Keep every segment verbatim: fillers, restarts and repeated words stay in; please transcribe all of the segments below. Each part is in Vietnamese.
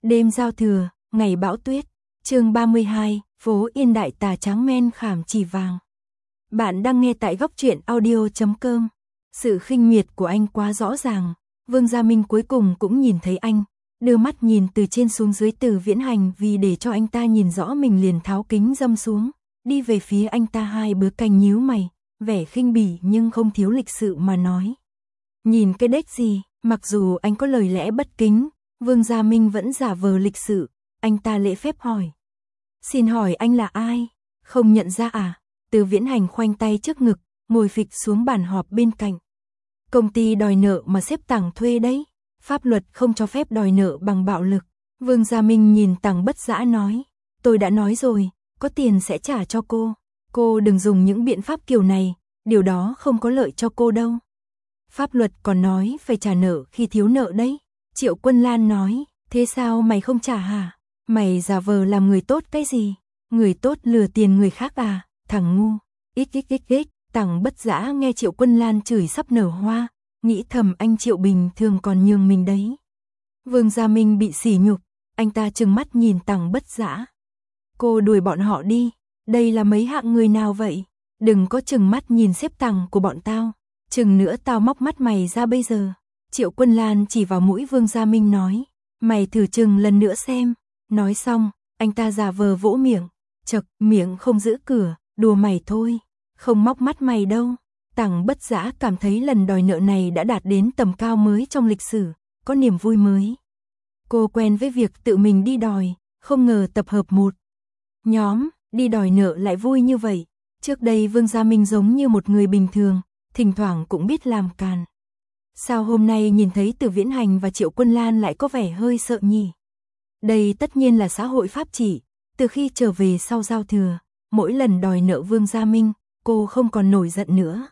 Đêm giao thừa, ngày bão tuyết, chương ba mươi hai, phố Yên Đại Tà Trắng Men Khảm Chỉ Vàng. Bạn đang nghe tại góc truyện audio chấm com. Sự khinh miệt của anh quá rõ ràng, Vương Gia Minh cuối cùng cũng nhìn thấy anh, đưa mắt nhìn từ trên xuống dưới Từ Viễn Hành, vì để cho anh ta nhìn rõ mình liền tháo kính dâm xuống, đi về phía anh ta hai bứa canh nhíu mày, vẻ khinh bỉ nhưng không thiếu lịch sự mà nói. Nhìn cái đếch gì, mặc dù anh có lời lẽ bất kính, Vương Gia Minh vẫn giả vờ lịch sự, anh ta lễ phép hỏi. Xin hỏi anh là ai? Không nhận ra à? Từ Viễn Hành khoanh tay trước ngực, ngồi phịch xuống bàn họp bên cạnh. Công ty đòi nợ mà xếp Tằng thuê đấy, pháp luật không cho phép đòi nợ bằng bạo lực. Vương Gia Minh nhìn Tằng Bất Dã nói, tôi đã nói rồi, có tiền sẽ trả cho cô. Cô đừng dùng những biện pháp kiểu này, điều đó không có lợi cho cô đâu. Pháp luật còn nói phải trả nợ khi thiếu nợ đấy. Triệu Quân Lan nói, thế sao mày không trả hả? Mày giả vờ làm người tốt cái gì? Người tốt lừa tiền người khác à? Thằng ngu. Ít ít ít ít. Tằng Bất Dã nghe Triệu Quân Lan chửi sắp nở hoa, nghĩ thầm anh Triệu bình thường còn nhường mình đấy. Vương Gia Minh bị sỉ nhục, anh ta trừng mắt nhìn Tằng Bất Dã. Cô đuổi bọn họ đi, đây là mấy hạng người nào vậy? Đừng có trừng mắt nhìn xếp Tằng của bọn tao, chừng nữa tao móc mắt mày ra bây giờ. Triệu Quân Lan chỉ vào mũi Vương Gia Minh nói, mày thử chừng lần nữa xem. Nói xong, anh ta giả vờ vỗ miệng, chật, miệng không giữ cửa, đùa mày thôi, không móc mắt mày đâu. Tằng Bất Dã cảm thấy lần đòi nợ này đã đạt đến tầm cao mới trong lịch sử, có niềm vui mới. Cô quen với việc tự mình đi đòi, không ngờ tập hợp một nhóm, đi đòi nợ lại vui như vậy. Trước đây Vương Gia Minh giống như một người bình thường, thỉnh thoảng cũng biết làm càn. Sao hôm nay nhìn thấy Từ Viễn Hành và Triệu Quân Lan lại có vẻ hơi sợ nhỉ? Đây tất nhiên là xã hội pháp chỉ, từ khi trở về sau giao thừa, mỗi lần đòi nợ Vương Gia Minh, cô không còn nổi giận nữa.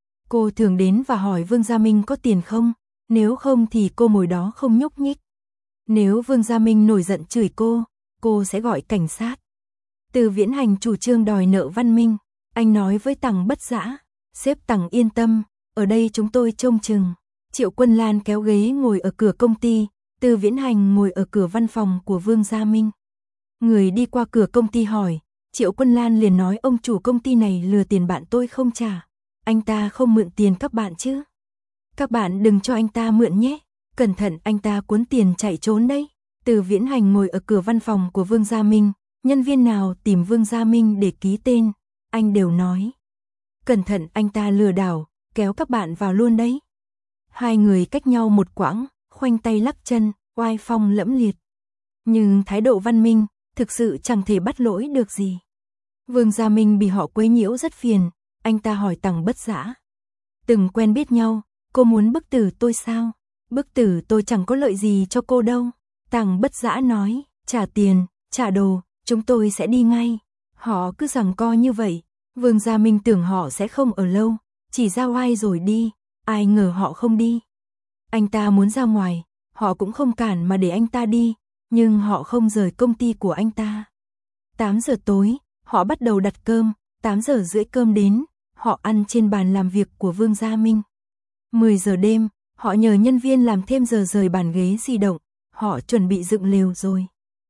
Cô thường đến và hỏi Vương Gia Minh có tiền không, nếu không thì cô ngồi đó không nhúc nhích. Nếu Vương Gia Minh nổi giận chửi cô, cô sẽ gọi cảnh sát. Từ Viễn Hành chủ trương đòi nợ văn minh, anh nói với Tằng Bất Dã, sếp Tằng yên tâm, ở đây chúng tôi trông chừng. Triệu Quân Lan kéo ghế ngồi ở cửa công ty, Từ Viễn Hành ngồi ở cửa văn phòng của Vương Gia Minh. Người đi qua cửa công ty hỏi, Triệu Quân Lan liền nói ông chủ công ty này lừa tiền bạn tôi không trả. Anh ta không mượn tiền các bạn chứ? Các bạn đừng cho anh ta mượn nhé, cẩn thận anh ta cuốn tiền chạy trốn đấy. Từ Viễn Hành ngồi ở cửa văn phòng của Vương Gia Minh, nhân viên nào tìm Vương Gia Minh để ký tên, anh đều nói. Cẩn thận anh ta lừa đảo, kéo các bạn vào luôn đấy. Hai người cách nhau một quãng, khoanh tay lắc chân, oai phong lẫm liệt. Nhưng thái độ văn minh, thực sự chẳng thể bắt lỗi được gì. Vương Gia Minh bị họ quấy nhiễu rất phiền, anh ta hỏi Tằng Bất Dã. Từng quen biết nhau, cô muốn bức tử tôi sao? Bức tử tôi chẳng có lợi gì cho cô đâu. Tằng Bất Dã nói, trả tiền, trả đồ, chúng tôi sẽ đi ngay. Họ cứ giằng co như vậy, Vương Gia Minh tưởng họ sẽ không ở lâu, chỉ ra oai rồi đi. Ai ngờ họ không đi. Anh ta muốn ra ngoài, họ cũng không cản mà để anh ta đi, nhưng họ không rời công ty của anh ta. tám giờ tối, họ bắt đầu đặt cơm, tám giờ rưỡi cơm đến, họ ăn trên bàn làm việc của Vương Gia Minh. mười giờ đêm, họ nhờ nhân viên làm thêm giờ rời bàn ghế di động, họ chuẩn bị dựng lều rồi.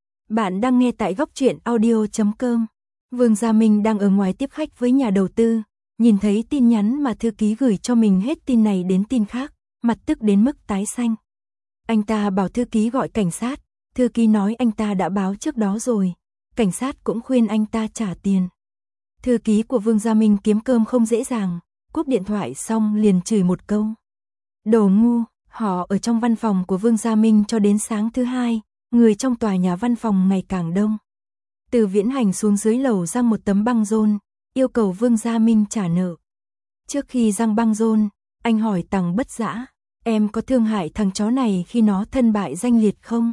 Bạn đang nghe tại góc truyện audio chấm com. Vương Gia Minh đang ở ngoài tiếp khách với nhà đầu tư. Nhìn thấy tin nhắn mà thư ký gửi cho mình hết tin này đến tin khác, mặt tức đến mức tái xanh. Anh ta bảo thư ký gọi cảnh sát, thư ký nói anh ta đã báo trước đó rồi, cảnh sát cũng khuyên anh ta trả tiền. Thư ký của Vương Gia Minh kiếm cơm không dễ dàng, cúp điện thoại xong liền chửi một câu. Đồ ngu, họ ở trong văn phòng của Vương Gia Minh cho đến sáng thứ hai, người trong tòa nhà văn phòng ngày càng đông. Từ Viễn Hành xuống dưới lầu giăng một tấm băng rôn, yêu cầu Vương Gia Minh trả nợ. Trước khi giăng băng rôn, anh hỏi Tằng Bất Dã, em có thương hại thằng chó này khi nó thân bại danh liệt không?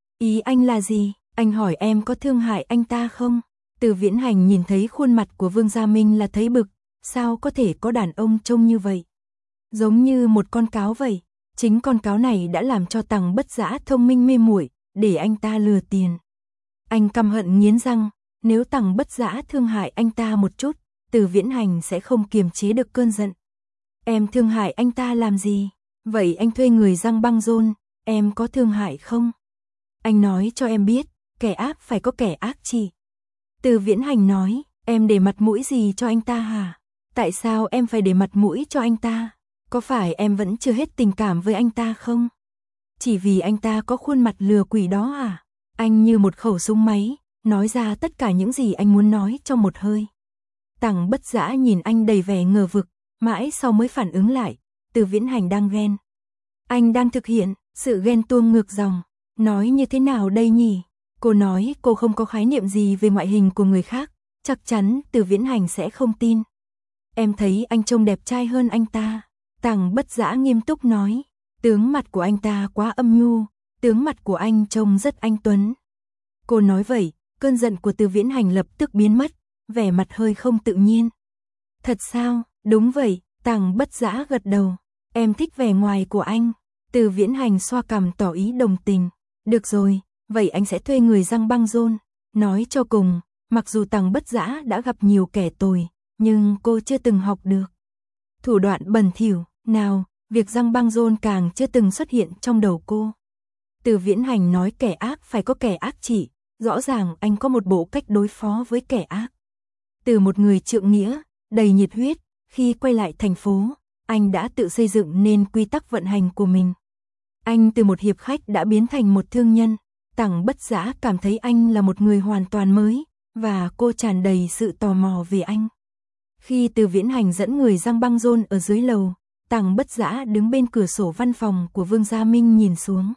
Ý anh là gì? Anh hỏi em có thương hại anh ta không? Từ Viễn Hành nhìn thấy khuôn mặt của Vương Gia Minh là thấy bực, sao có thể có đàn ông trông như vậy? Giống như một con cáo vậy, chính con cáo này đã làm cho Tằng Bất Dã thông minh mê muội, để anh ta lừa tiền. Anh căm hận nghiến răng. Nếu Tằng Bất Dã thương hại anh ta một chút, Từ Viễn Hành sẽ không kiềm chế được cơn giận. Em thương hại anh ta làm gì? Vậy anh thuê người giăng băng rôn, em có thương hại không? Anh nói cho em biết, kẻ ác phải có kẻ ác trị. Từ Viễn Hành nói, em để mặt mũi gì cho anh ta hả? Tại sao em phải để mặt mũi cho anh ta? Có phải em vẫn chưa hết tình cảm với anh ta không? Chỉ vì anh ta có khuôn mặt lừa quỷ đó à? Anh như một khẩu súng máy, nói ra tất cả những gì anh muốn nói trong một hơi. Tằng Bất Dã nhìn anh đầy vẻ ngờ vực, mãi sau mới phản ứng lại, Từ Viễn Hành đang ghen. Anh đang thực hiện sự ghen tuông ngược dòng. Nói như thế nào đây nhỉ? Cô nói cô không có khái niệm gì về ngoại hình của người khác, chắc chắn Từ Viễn Hành sẽ không tin. Em thấy anh trông đẹp trai hơn anh ta. Tằng Bất Dã nghiêm túc nói, tướng mặt của anh ta quá âm nhu, tướng mặt của anh trông rất anh tuấn. Cô nói vậy, cơn giận của Từ Viễn Hành lập tức biến mất, vẻ mặt hơi không tự nhiên. Thật sao? Đúng vậy, Tằng Bất Dã gật đầu. Em thích vẻ ngoài của anh. Từ Viễn Hành xoa cằm tỏ ý đồng tình. Được rồi, vậy anh sẽ thuê người giăng băng rôn. Nói cho cùng, mặc dù Tằng Bất Dã đã gặp nhiều kẻ tồi, nhưng cô chưa từng học được thủ đoạn bẩn thỉu nào, việc giăng băng rôn càng chưa từng xuất hiện trong đầu cô. Từ Viễn Hành nói kẻ ác phải có kẻ ác trị, rõ ràng anh có một bộ cách đối phó với kẻ ác. Từ một người trượng nghĩa, đầy nhiệt huyết, khi quay lại thành phố, anh đã tự xây dựng nên quy tắc vận hành của mình. Anh từ một hiệp khách đã biến thành một thương nhân. Tằng Bất Dã cảm thấy anh là một người hoàn toàn mới, và cô tràn đầy sự tò mò về anh. Khi Từ Viễn Hành dẫn người giăng băng rôn ở dưới lầu, Tằng Bất Dã đứng bên cửa sổ văn phòng của Vương Gia Minh nhìn xuống.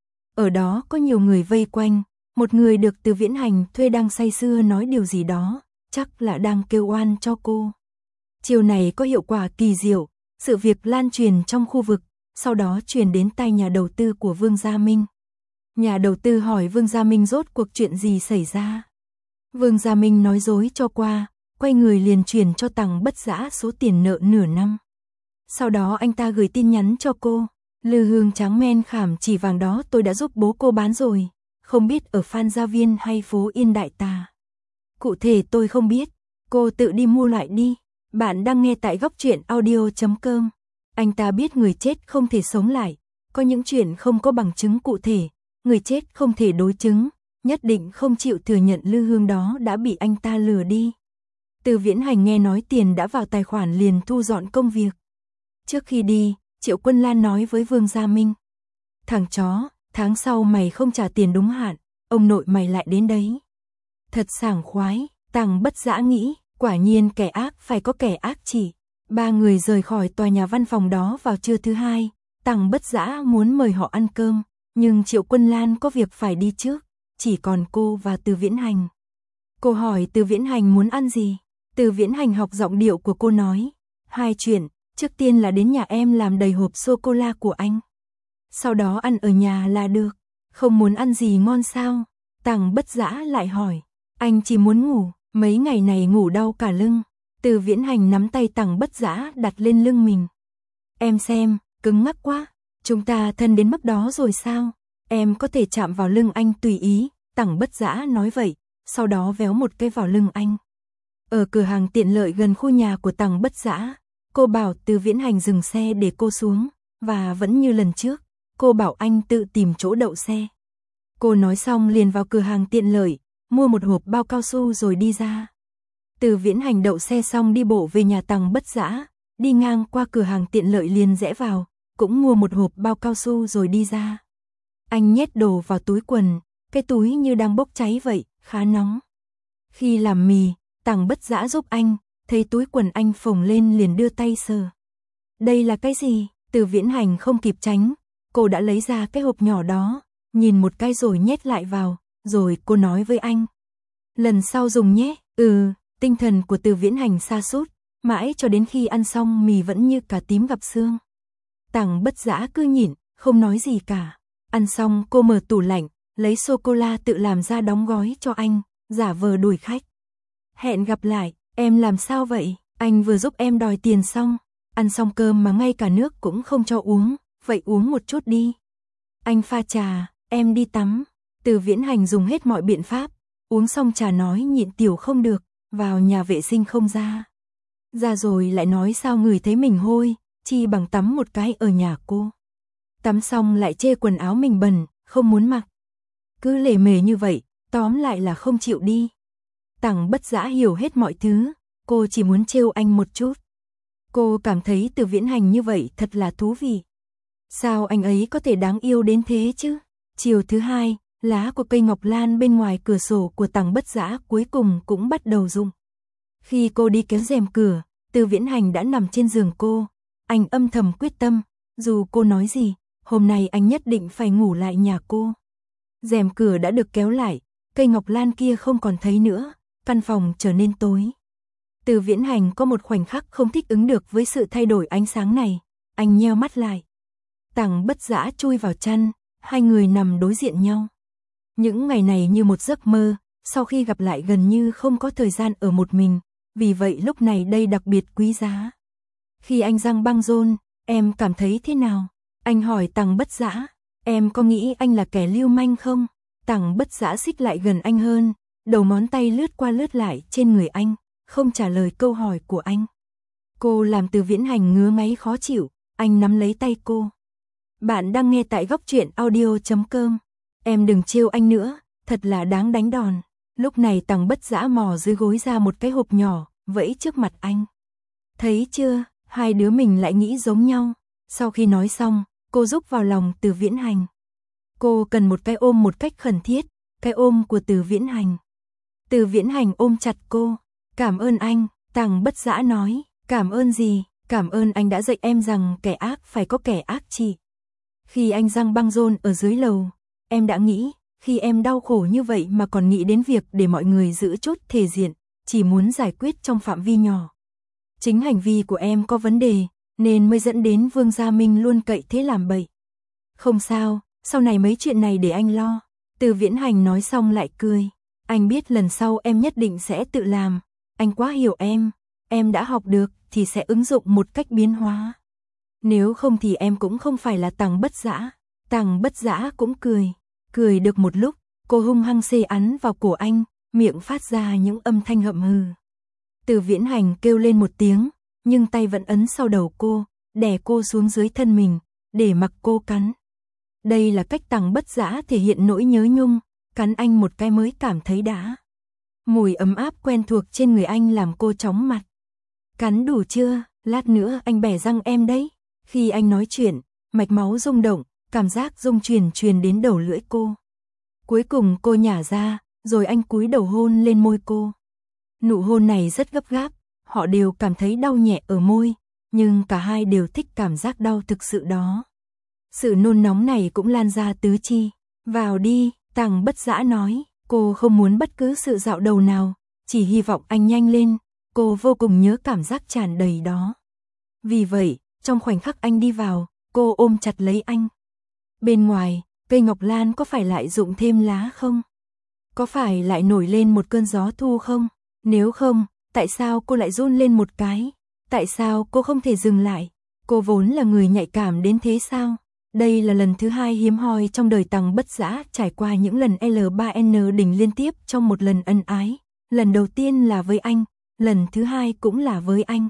Ở đó có nhiều người vây quanh, một người được Từ Viễn Hành thuê đang say sưa nói điều gì đó, chắc là đang kêu oan cho cô. Chiều này có hiệu quả kỳ diệu, sự việc lan truyền trong khu vực, sau đó truyền đến tai nhà đầu tư của Vương Gia Minh. Nhà đầu tư hỏi Vương Gia Minh rốt cuộc chuyện gì xảy ra. Vương Gia Minh nói dối cho qua, quay người liền chuyển cho Tằng Bất Dã số tiền nợ nửa năm. Sau đó anh ta gửi tin nhắn cho cô, lư hương tráng men khảm chỉ vàng đó tôi đã giúp bố cô bán rồi, không biết ở Phan Gia Viên hay phố Yên Đại Tà. Cụ thể tôi không biết, cô tự đi mua lại đi. Bạn đang nghe tại góc truyện audio chấm com. Anh ta biết người chết không thể sống lại, có những chuyện không có bằng chứng cụ thể, người chết không thể đối chứng, nhất định không chịu thừa nhận lư hương đó đã bị anh ta lừa đi. Từ Viễn Hành nghe nói tiền đã vào tài khoản liền thu dọn công việc. Trước khi đi, Triệu Quân Lan nói với Vương Gia Minh. Thằng chó, tháng sau mày không trả tiền đúng hạn, ông nội mày lại đến đấy. Thật sảng khoái, Tằng Bất Dã nghĩ, quả nhiên kẻ ác phải có kẻ ác chỉ. Ba người rời khỏi tòa nhà văn phòng đó vào trưa thứ hai, Tằng Bất Dã muốn mời họ ăn cơm, nhưng Triệu Quân Lan có việc phải đi trước, chỉ còn cô và Từ Viễn Hành. Cô hỏi Từ Viễn Hành muốn ăn gì, Từ Viễn Hành học giọng điệu của cô nói, hai chuyện, trước tiên là đến nhà em làm đầy hộp sô-cô-la của anh. Sau đó ăn ở nhà là được, không muốn ăn gì ngon sao? Tằng Bất Dã lại hỏi, anh chỉ muốn ngủ, mấy ngày này ngủ đau cả lưng. Từ Viễn Hành nắm tay Tằng Bất Dã đặt lên lưng mình. Em xem, cứng ngắc quá, chúng ta thân đến mức đó rồi sao? Em có thể chạm vào lưng anh tùy ý, Tằng Bất Dã nói vậy, sau đó véo một cái vào lưng anh. Ở cửa hàng tiện lợi gần khu nhà của Tằng Bất Dã, cô bảo Từ Viễn Hành dừng xe để cô xuống, và vẫn như lần trước, cô bảo anh tự tìm chỗ đậu xe. Cô nói xong liền vào cửa hàng tiện lợi, mua một hộp bao cao su rồi đi ra. Từ Viễn Hành đậu xe xong đi bộ về nhà Tằng Bất Dã, đi ngang qua cửa hàng tiện lợi liền rẽ vào, cũng mua một hộp bao cao su rồi đi ra. Anh nhét đồ vào túi quần, cái túi như đang bốc cháy vậy, khá nóng. Khi làm mì, Tằng Bất Dã giúp anh, thấy túi quần anh phồng lên liền đưa tay sờ. Đây là cái gì? Từ Viễn Hành không kịp tránh, cô đã lấy ra cái hộp nhỏ đó, nhìn một cái rồi nhét lại vào, rồi cô nói với anh. Lần sau dùng nhé, ừ. Tinh thần của Từ Viễn Hành sa sút, mãi cho đến khi ăn xong mì vẫn như cả tím gặp xương. Tằng Bất Dã cứ nhịn, không nói gì cả. Ăn xong cô mở tủ lạnh, lấy sô-cô-la tự làm ra đóng gói cho anh, giả vờ đuổi khách. Hẹn gặp lại, em làm sao vậy? Anh vừa giúp em đòi tiền xong, ăn xong cơm mà ngay cả nước cũng không cho uống, vậy uống một chút đi. Anh pha trà, em đi tắm. Từ Viễn Hành dùng hết mọi biện pháp, uống xong trà nói nhịn tiểu không được. Vào nhà vệ sinh không ra. Ra rồi lại nói sao người thấy mình hôi, chi bằng tắm một cái ở nhà cô. Tắm xong lại chê quần áo mình bẩn, không muốn mặc. cứ lề mề như vậy, tóm lại là không chịu đi. Tằng Bất Dã hiểu hết mọi thứ, cô chỉ muốn trêu anh một chút. Cô cảm thấy Từ Viễn Hành như vậy thật là thú vị. Sao anh ấy có thể đáng yêu đến thế chứ? Chiều thứ hai, lá của cây ngọc lan bên ngoài cửa sổ của Tằng Bất Dã cuối cùng cũng bắt đầu rụng. Khi cô đi kéo rèm cửa, Từ Viễn Hành đã nằm trên giường cô. Anh âm thầm quyết tâm, dù cô nói gì, hôm nay anh nhất định phải ngủ lại nhà cô. Rèm cửa đã được kéo lại, cây ngọc lan kia không còn thấy nữa, căn phòng trở nên tối. Từ Viễn Hành có một khoảnh khắc không thích ứng được với sự thay đổi ánh sáng này, anh nheo mắt lại. Tằng Bất Dã chui vào chăn, hai người nằm đối diện nhau. Những ngày này như một giấc mơ, sau khi gặp lại gần như không có thời gian ở một mình, vì vậy lúc này đây đặc biệt quý giá. Khi anh răng băng rôn, em cảm thấy thế nào? Anh hỏi Tằng Bất Dã, em có nghĩ anh là kẻ lưu manh không? Tằng Bất Dã xích lại gần anh hơn, đầu ngón tay lướt qua lướt lại trên người anh, không trả lời câu hỏi của anh. Cô làm Từ Viễn Hành ngứa ngáy khó chịu, anh nắm lấy tay cô. Bạn đang nghe tại góc truyện audio chấm com. Em đừng trêu anh nữa, thật là đáng đánh đòn. Lúc này Tằng Bất Dã mò dưới gối ra một cái hộp nhỏ, vẫy trước mặt anh. Thấy chưa, hai đứa mình lại nghĩ giống nhau. Sau khi nói xong, cô rúc vào lòng Từ Viễn Hành. Cô cần một cái ôm một cách khẩn thiết, cái ôm của Từ Viễn Hành. Từ Viễn Hành ôm chặt cô. Cảm ơn anh, Tằng Bất Dã nói. Cảm ơn gì? Cảm ơn anh đã dạy em rằng kẻ ác phải có kẻ ác trị. Khi anh răng băng rôn ở dưới lầu, em đã nghĩ, khi em đau khổ như vậy mà còn nghĩ đến việc để mọi người giữ chút thể diện, chỉ muốn giải quyết trong phạm vi nhỏ. Chính hành vi của em có vấn đề, nên mới dẫn đến Vương Gia Minh luôn cậy thế làm bậy. Không sao, sau này mấy chuyện này để anh lo. Từ Viễn Hành nói xong lại cười. Anh biết lần sau em nhất định sẽ tự làm. Anh quá hiểu em, em đã học được thì sẽ ứng dụng một cách biến hóa. Nếu không thì em cũng không phải là Tằng Bất Dã. Tằng Bất Dã cũng cười. Cười được một lúc, cô hung hăng xê ắn vào cổ anh, miệng phát ra những âm thanh hậm hừ. Từ Viễn Hành kêu lên một tiếng, nhưng tay vẫn ấn sau đầu cô, đè cô xuống dưới thân mình, để mặc cô cắn. Đây là cách Tằng Bất Dã thể hiện nỗi nhớ nhung, cắn anh một cái mới cảm thấy đã. Mùi ấm áp quen thuộc trên người anh làm cô chóng mặt. Cắn đủ chưa, lát nữa anh bẻ răng em đấy. Khi anh nói chuyện, mạch máu rung động, cảm giác rung truyền truyền đến đầu lưỡi cô. Cuối cùng cô nhả ra, rồi anh cúi đầu hôn lên môi cô. Nụ hôn này rất gấp gáp, họ đều cảm thấy đau nhẹ ở môi, nhưng cả hai đều thích cảm giác đau thực sự đó. Sự nôn nóng này cũng lan ra tứ chi. Vào đi, Tằng Bất Dã nói, cô không muốn bất cứ sự dạo đầu nào, chỉ hy vọng anh nhanh lên, cô vô cùng nhớ cảm giác tràn đầy đó. Vì vậy, trong khoảnh khắc anh đi vào, cô ôm chặt lấy anh. Bên ngoài, cây ngọc lan có phải lại rụng thêm lá không? Có phải lại nổi lên một cơn gió thu không? Nếu không, tại sao cô lại run lên một cái? Tại sao cô không thể dừng lại? Cô vốn là người nhạy cảm đến thế sao? Đây là lần thứ hai hiếm hoi trong đời Tằng Bất Dã trải qua những lần L ba N đỉnh liên tiếp trong một lần ân ái. Lần đầu tiên là với anh, lần thứ hai cũng là với anh.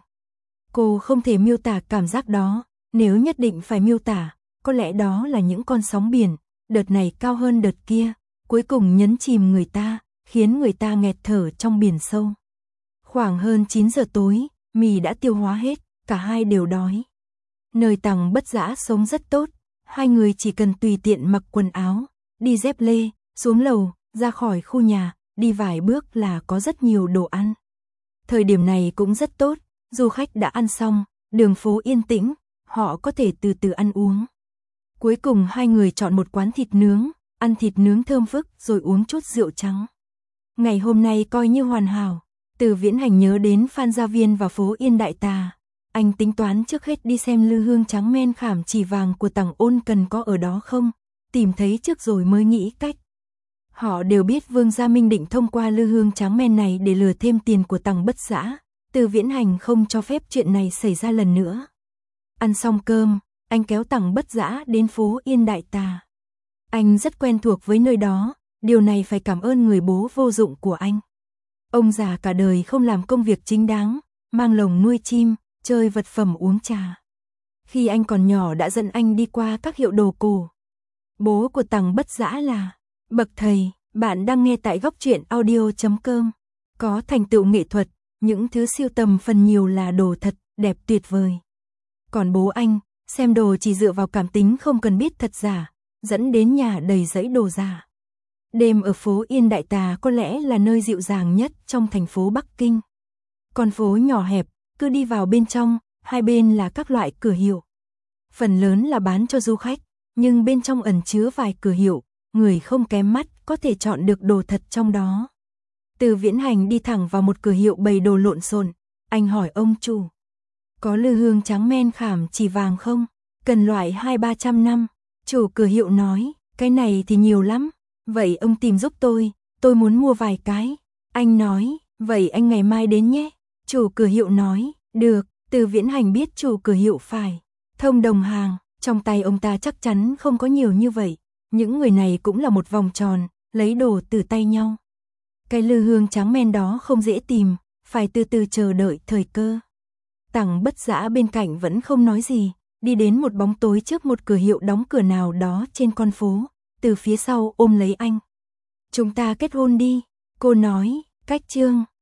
Cô không thể miêu tả cảm giác đó, nếu nhất định phải miêu tả, có lẽ đó là những con sóng biển, đợt này cao hơn đợt kia, cuối cùng nhấn chìm người ta, khiến người ta nghẹt thở trong biển sâu. Khoảng hơn chín giờ tối, mì đã tiêu hóa hết, cả hai đều đói. Nơi Tằng Bất Dã sống rất tốt, hai người chỉ cần tùy tiện mặc quần áo, đi dép lê, xuống lầu, ra khỏi khu nhà, đi vài bước là có rất nhiều đồ ăn. Thời điểm này cũng rất tốt, du khách đã ăn xong, đường phố yên tĩnh, họ có thể từ từ ăn uống. Cuối cùng hai người chọn một quán thịt nướng, ăn thịt nướng thơm phức rồi uống chút rượu trắng. Ngày hôm nay coi như hoàn hảo. Từ Viễn Hành nhớ đến Phan Gia Viên và phố Yên Đại Tà. Anh tính toán trước hết đi xem lư hương trắng men khảm chỉ vàng của Tằng Ôn Cần có ở đó không, tìm thấy trước rồi mới nghĩ cách. Họ đều biết Vương Gia Minh định thông qua lư hương trắng men này để lừa thêm tiền của Tằng Bất Dã. Từ Viễn Hành không cho phép chuyện này xảy ra lần nữa. Ăn xong cơm, anh kéo Tằng Bất Dã đến phố Yên Đại Tà. Anh rất quen thuộc với nơi đó, điều này phải cảm ơn người bố vô dụng của anh. Ông già cả đời không làm công việc chính đáng, mang lồng nuôi chim, chơi vật phẩm uống trà. Khi anh còn nhỏ đã dẫn anh đi qua các hiệu đồ cổ. Bố của Tằng Bất Dã là Bậc thầy, bạn đang nghe tại góc truyện audio chấm com. Có thành tựu nghệ thuật, những thứ sưu tầm phần nhiều là đồ thật, đẹp tuyệt vời. Còn bố anh, xem đồ chỉ dựa vào cảm tính không cần biết thật giả, dẫn đến nhà đầy dãy đồ giả. Đêm ở phố Yên Đại Tà có lẽ là nơi dịu dàng nhất trong thành phố Bắc Kinh. Con phố nhỏ hẹp, cứ đi vào bên trong, hai bên là các loại cửa hiệu. Phần lớn là bán cho du khách, nhưng bên trong ẩn chứa vài cửa hiệu, người không kém mắt có thể chọn được đồ thật trong đó. Từ Viễn Hành đi thẳng vào một cửa hiệu bày đồ lộn xộn, anh hỏi ông chủ. Có lư hương trắng men khảm chỉ vàng không? Cần loại hai ba trăm năm. Chủ cửa hiệu nói, cái này thì nhiều lắm. Vậy ông tìm giúp tôi, tôi muốn mua vài cái. Anh nói, vậy anh ngày mai đến nhé. Chủ cửa hiệu nói, được. Từ Viễn Hành biết chủ cửa hiệu phải thông đồng hàng, trong tay ông ta chắc chắn không có nhiều như vậy. Những người này cũng là một vòng tròn, lấy đồ từ tay nhau. Cái lư hương trắng men đó không dễ tìm, phải từ từ chờ đợi thời cơ. Tằng Bất Dã bên cạnh vẫn không nói gì, đi đến một bóng tối trước một cửa hiệu đóng cửa nào đó trên con phố, từ phía sau ôm lấy anh. Chúng ta kết hôn đi, cô nói, cách chương.